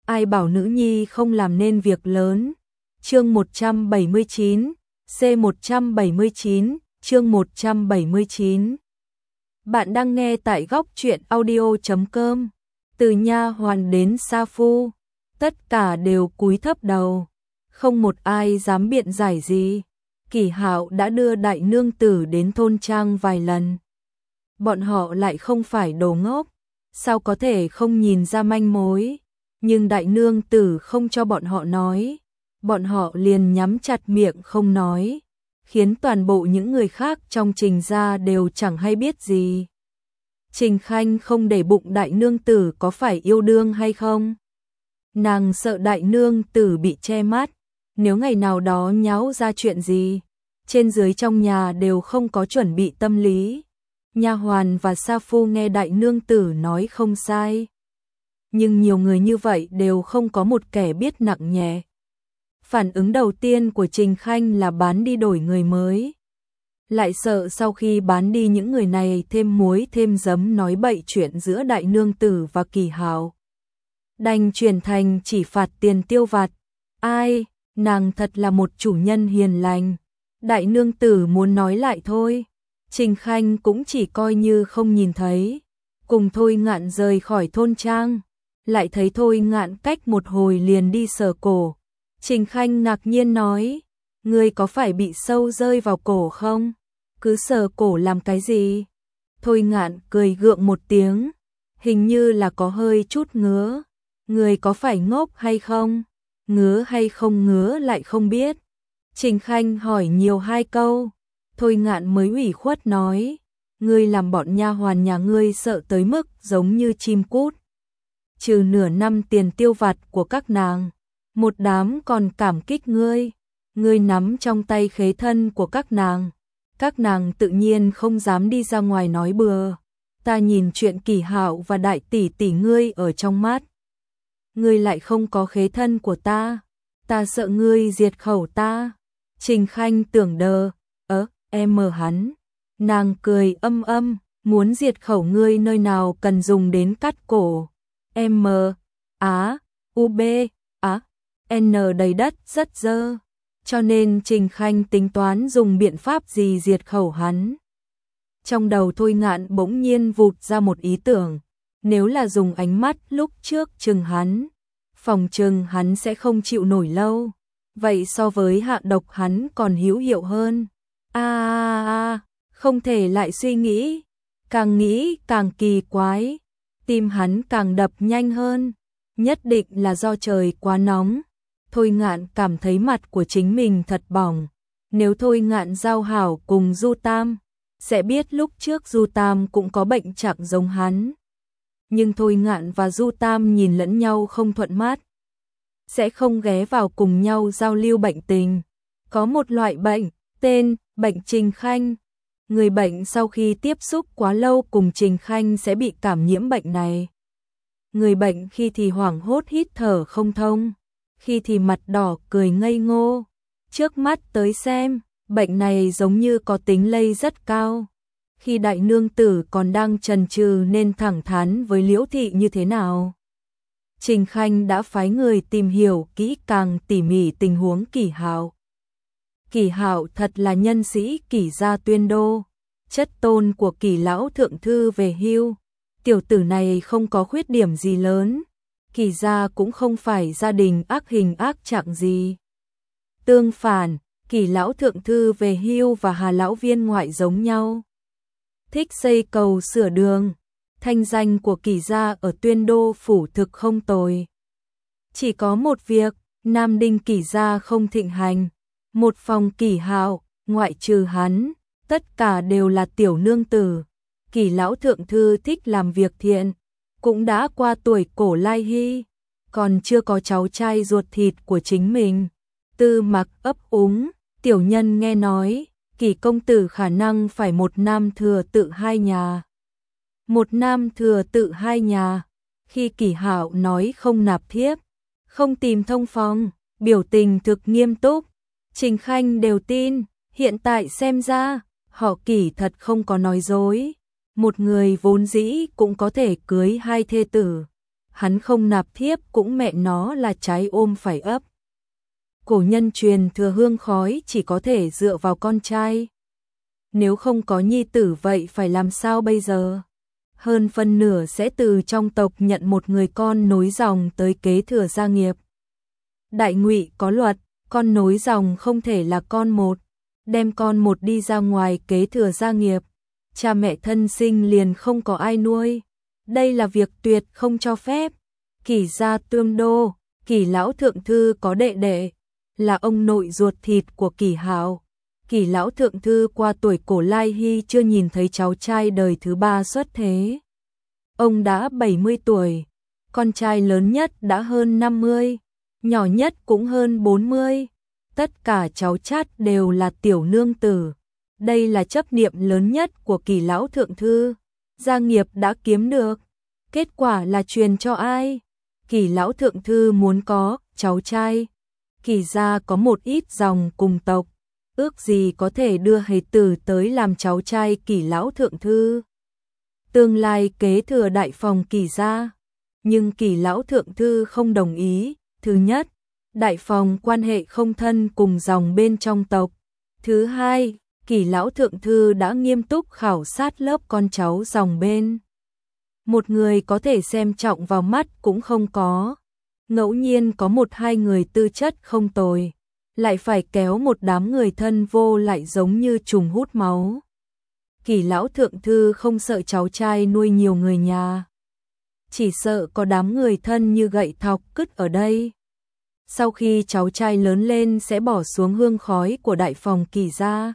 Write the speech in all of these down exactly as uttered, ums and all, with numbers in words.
ai bảo nữ nhi không làm nên việc lớn. Chương một trăm bảy mươi chín, C một trăm bảy mươi chín, chương một trăm bảy mươi chín. Bạn đang nghe tại góc truyện audio chấm com. Từ nha hoàn đến sa phu, tất cả đều cúi thấp đầu, không một ai dám biện giải gì. Kỷ Hạo đã đưa đại nương tử đến thôn trang vài lần. Bọn họ lại không phải đồ ngốc, sao có thể không nhìn ra manh mối, nhưng đại nương tử không cho bọn họ nói, bọn họ liền nhắm chặt miệng không nói, khiến toàn bộ những người khác trong Trình gia đều chẳng hay biết gì. Trình Khanh không để bụng đại nương tử có phải yêu đương hay không. Nàng sợ đại nương tử bị che mắt, nếu ngày nào đó nháo ra chuyện gì, trên dưới trong nhà đều không có chuẩn bị tâm lý. Nha hoàn và sa phu nghe đại nương tử nói không sai, nhưng nhiều người như vậy đều không có một kẻ biết nặng nhẹ. Phản ứng đầu tiên của Trình Khanh là bán đi đổi người mới, lại sợ sau khi bán đi những người này thêm muối thêm giấm nói bậy chuyện giữa đại nương tử và Kỷ Hạo, đành chuyển thành chỉ phạt tiền tiêu vặt. Ai, nàng thật là một chủ nhân hiền lành. Đại nương tử muốn nói lại thôi, Trình Khanh cũng chỉ coi như không nhìn thấy. Cùng Thôi Ngạn rời khỏi thôn trang, lại thấy Thôi Ngạn cách một hồi liền đi sờ cổ. Trình Khanh ngạc nhiên nói, ngươi có phải bị sâu rơi vào cổ không? Cứ sờ cổ làm cái gì? Thôi Ngạn cười gượng một tiếng, hình như là có hơi chút ngứa. Ngươi có phải ngốc hay không? Ngứa hay không ngứa lại không biết. Trình Khanh hỏi nhiều hai câu, Thôi Ngạn mới ủy khuất nói, ngươi làm bọn nha hoàn nhà ngươi sợ tới mức giống như chim cút. Trừ nửa năm tiền tiêu vặt của các nàng, một đám còn cảm kích ngươi, ngươi nắm trong tay khế thân của các nàng, các nàng tự nhiên không dám đi ra ngoài nói bừa. Ta nhìn chuyện Kỷ Hạo và đại tỷ tỷ ngươi ở trong mắt, ngươi lại không có khế thân của ta, ta sợ ngươi diệt khẩu ta. Trình Khanh tưởng đờ, ớ, em mờ hắn. Nàng cười âm âm, muốn diệt khẩu ngươi nơi nào cần dùng đến cắt cổ. M, Á, U, B, Á, N đầy đất rất dơ. Cho nên Trình Khanh tính toán dùng biện pháp gì diệt khẩu hắn. Trong đầu Thôi Ngạn bỗng nhiên vụt ra một ý tưởng. Nếu là dùng ánh mắt lúc trước chừng hắn, phòng chừng hắn sẽ không chịu nổi lâu. Vậy so với hạ độc hắn còn hữu hiệu hơn. A a a, không thể lại suy nghĩ, càng nghĩ càng kỳ quái, tim hắn càng đập nhanh hơn, nhất định là do trời quá nóng. Thôi Ngạn cảm thấy mặt của chính mình thật bỏng, nếu Thôi Ngạn giao hảo cùng Du Tam, sẽ biết lúc trước Du Tam cũng có bệnh trạng giống hắn. Nhưng Thôi Ngạn và Du Tam nhìn lẫn nhau không thuận mắt, sẽ không ghé vào cùng nhau giao lưu bệnh tình. Có một loại bệnh, tên bệnh Trình Khanh. Người bệnh sau khi tiếp xúc quá lâu cùng Trình Khanh sẽ bị cảm nhiễm bệnh này. Người bệnh khi thì hoảng hốt hít thở không thông, khi thì mặt đỏ cười ngây ngô. Trước mắt tới xem, bệnh này giống như có tính lây rất cao. Khi đại nương tử còn đang chần chừ nên thẳng thắn với Liễu thị như thế nào, Trình Khanh đã phái người tìm hiểu kỹ càng tỉ mỉ tình huống Kỷ Hạo. Kỷ Hạo thật là nhân sĩ Kỷ gia Tuyên Đô, chất tôn của Kỷ lão thượng thư về hưu. Tiểu tử này không có khuyết điểm gì lớn, Kỷ gia cũng không phải gia đình ác hình ác trạng gì. Tương phản, Kỷ lão thượng thư về hưu và Hà lão viên ngoại giống nhau, thích xây cầu sửa đường. Thanh danh của Kỷ gia ở Tuyên Đô phủ thực không tồi. Chỉ có một việc, Nam Đinh Kỷ gia không thịnh hành. Một phòng Kỷ Hạo, ngoại trừ hắn, tất cả đều là tiểu nương tử. Kỷ lão thượng thư thích làm việc thiện, cũng đã qua tuổi cổ lai hy, còn chưa có cháu trai ruột thịt của chính mình. Tư Mặc ấp úng, tiểu nhân nghe nói, Kỷ công tử khả năng phải một nam thừa tự hai nhà. Một nam thừa tự hai nhà. Khi Kỷ Hạo nói không nạp thiếp, không tìm thông phòng, biểu tình thực nghiêm túc, Trình Khanh đều tin. Hiện tại xem ra, họ Kỷ thật không có nói dối. Một người vốn dĩ cũng có thể cưới hai thê tử. hắn không nạp thiếp cũng mẹ nó là trái ôm phải ấp. Cổ nhân truyền thừa hương khói chỉ có thể dựa vào con trai. Nếu không có nhi tử vậy phải làm sao bây giờ? Hơn phân nửa sẽ từ trong tộc nhận một người con nối dòng tới kế thừa gia nghiệp. Đại Ngụy có luật, con nối dòng không thể là con một, đem con một đi ra ngoài kế thừa gia nghiệp, cha mẹ thân sinh liền không có ai nuôi. Đây là việc tuyệt không cho phép. Kỷ gia Tương Đô, Kỷ lão thượng thư có đệ đệ, là ông nội ruột thịt của Kỷ Hạo. Kỷ lão thượng thư qua tuổi cổ lai hy chưa nhìn thấy cháu trai đời thứ ba xuất thế. Ông đã bảy mươi tuổi, con trai lớn nhất đã hơn năm mươi, nhỏ nhất cũng hơn bốn mươi. Tất cả cháu chắt đều là tiểu nương tử. Đây là chấp niệm lớn nhất của Kỷ lão thượng thư. Gia nghiệp đã kiếm được, kết quả là truyền cho ai? Kỷ lão thượng thư muốn có cháu trai. Kỷ gia có một ít dòng cùng tộc, ước gì có thể đưa hề tử tới làm cháu trai Kỷ lão thượng thư, tương lai kế thừa đại phòng Kỷ gia. Nhưng Kỷ lão thượng thư không đồng ý. Thứ nhất, đại phòng quan hệ không thân cùng dòng bên trong tộc. Thứ hai, Kỷ lão thượng thư đã nghiêm túc khảo sát lớp con cháu dòng bên. Một người có thể xem trọng vào mắt cũng không có. Ngẫu nhiên có một hai người tư chất không tồi, lại phải kéo một đám người thân vô lại giống như trùng hút máu. Kỷ lão thượng thư không sợ cháu trai nuôi nhiều người nhà, chỉ sợ có đám người thân như gậy thọc cứt ở đây. Sau khi cháu trai lớn lên sẽ bỏ xuống hương khói của đại phòng Kỷ gia.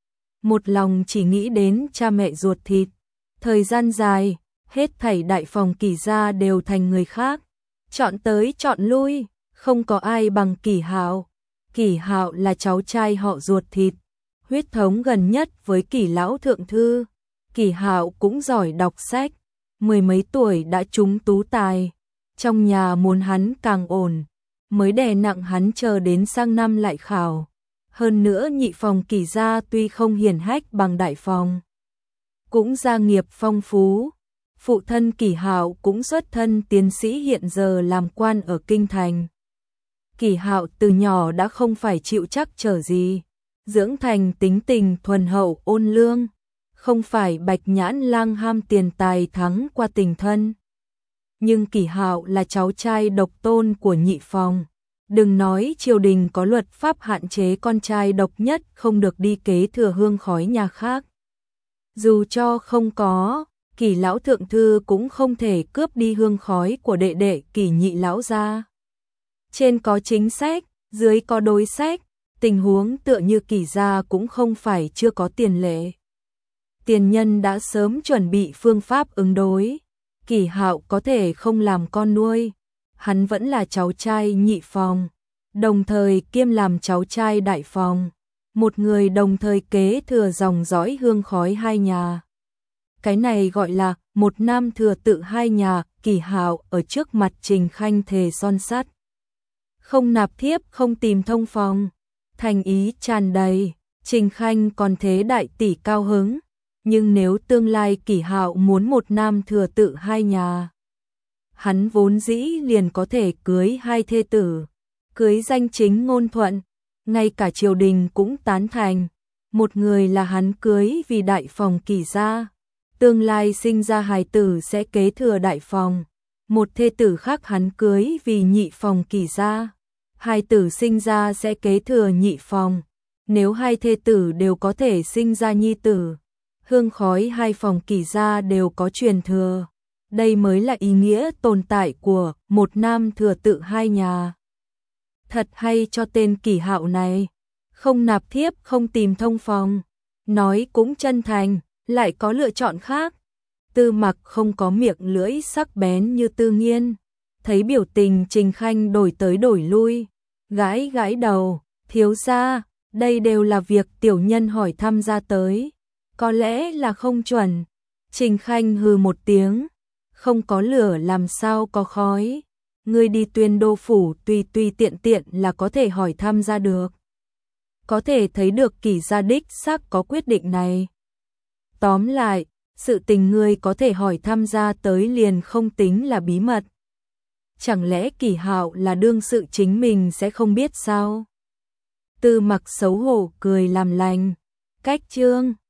Một lòng chỉ nghĩ đến cha mẹ ruột thịt. Thời gian dài, hết thảy đại phòng Kỷ gia đều thành người khác. Chọn tới chọn lui, không có ai bằng Kỷ Hạo. Kỷ Hạo là cháu trai họ ruột thịt, huyết thống gần nhất với Kỷ lão thượng thư. Kỷ Hạo cũng giỏi đọc sách, mười mấy tuổi đã trúng tú tài. Trong nhà muốn hắn càng ổn, mới đè nặng hắn chờ đến sang năm lại khảo. Hơn nữa nhị phòng Kỷ gia tuy không hiển hách bằng đại phòng, cũng gia nghiệp phong phú. Phụ thân Kỷ Hạo cũng xuất thân tiến sĩ, hiện giờ làm quan ở kinh thành. Kỷ Hạo từ nhỏ đã không phải chịu trắc trở gì, dưỡng thành tính tình thuần hậu ôn lương, không phải bạch nhãn lang ham tiền tài thắng qua tình thân. Nhưng Kỷ Hạo là cháu trai độc tôn của nhị phòng. Đừng nói triều đình có luật pháp hạn chế con trai độc nhất không được đi kế thừa hương khói nhà khác. Dù cho không có, Kỷ lão thượng thư cũng không thể cướp đi hương khói của đệ đệ Kỷ nhị lão gia. Trên có chính sách, dưới có đối sách, tình huống tựa như Kỷ gia cũng không phải chưa có tiền lệ. Tiền nhân đã sớm chuẩn bị phương pháp ứng đối. Kỷ Hạo có thể không làm con nuôi, hắn vẫn là cháu trai nhị phòng, đồng thời kiêm làm cháu trai đại phòng, một người đồng thời kế thừa dòng dõi hương khói hai nhà. Cái này gọi là một nam thừa tự hai nhà. Kỷ Hạo ở trước mặt Trình Khanh thề son sắt, không nạp thiếp không tìm thông phòng, thành ý tràn đầy. Trình Khanh còn thế đại tỷ cao hứng, nhưng nếu tương lai Kỷ Hạo muốn một nam thừa tự hai nhà, hắn vốn dĩ liền có thể cưới hai thê tử, cưới danh chính ngôn thuận, ngay cả triều đình cũng tán thành. Một người là hắn cưới vì đại phòng Kỷ gia, tương lai sinh ra hài tử sẽ kế thừa đại phòng. Một thê tử khác hắn cưới vì nhị phòng Kỷ gia, hài tử sinh ra sẽ kế thừa nhị phòng. Nếu hai thê tử đều có thể sinh ra nhi tử, hương khói hai phòng Kỷ gia đều có truyền thừa. Đây mới là ý nghĩa tồn tại của một nam thừa tự hai nhà. Thật hay cho tên Kỷ Hạo này, không nạp thiếp không tìm thông phòng, nói cũng chân thành, lại có lựa chọn khác. Tư Mặc không có miệng lưỡi sắc bén như Tư Nghiên, thấy biểu tình Trình Khanh đổi tới đổi lui, gãi gãi đầu, thiếu gia, đây đều là việc tiểu nhân hỏi thăm ra tới, có lẽ là không chuẩn. Trình Khanh hừ một tiếng, không có lửa làm sao có khói, ngươi đi Tuyên Đô phủ tùy tùy tiện tiện là có thể hỏi thăm ra được. Có thể thấy được Kỷ gia đích xác có quyết định này. Tóm lại, sự tình ngươi có thể hỏi thăm ra tới liền không tính là bí mật. chẳng lẽ Kỳ Hạo là đương sự chính mình sẽ không biết sao? Tư Mặc xấu hổ cười làm lành, cách Trương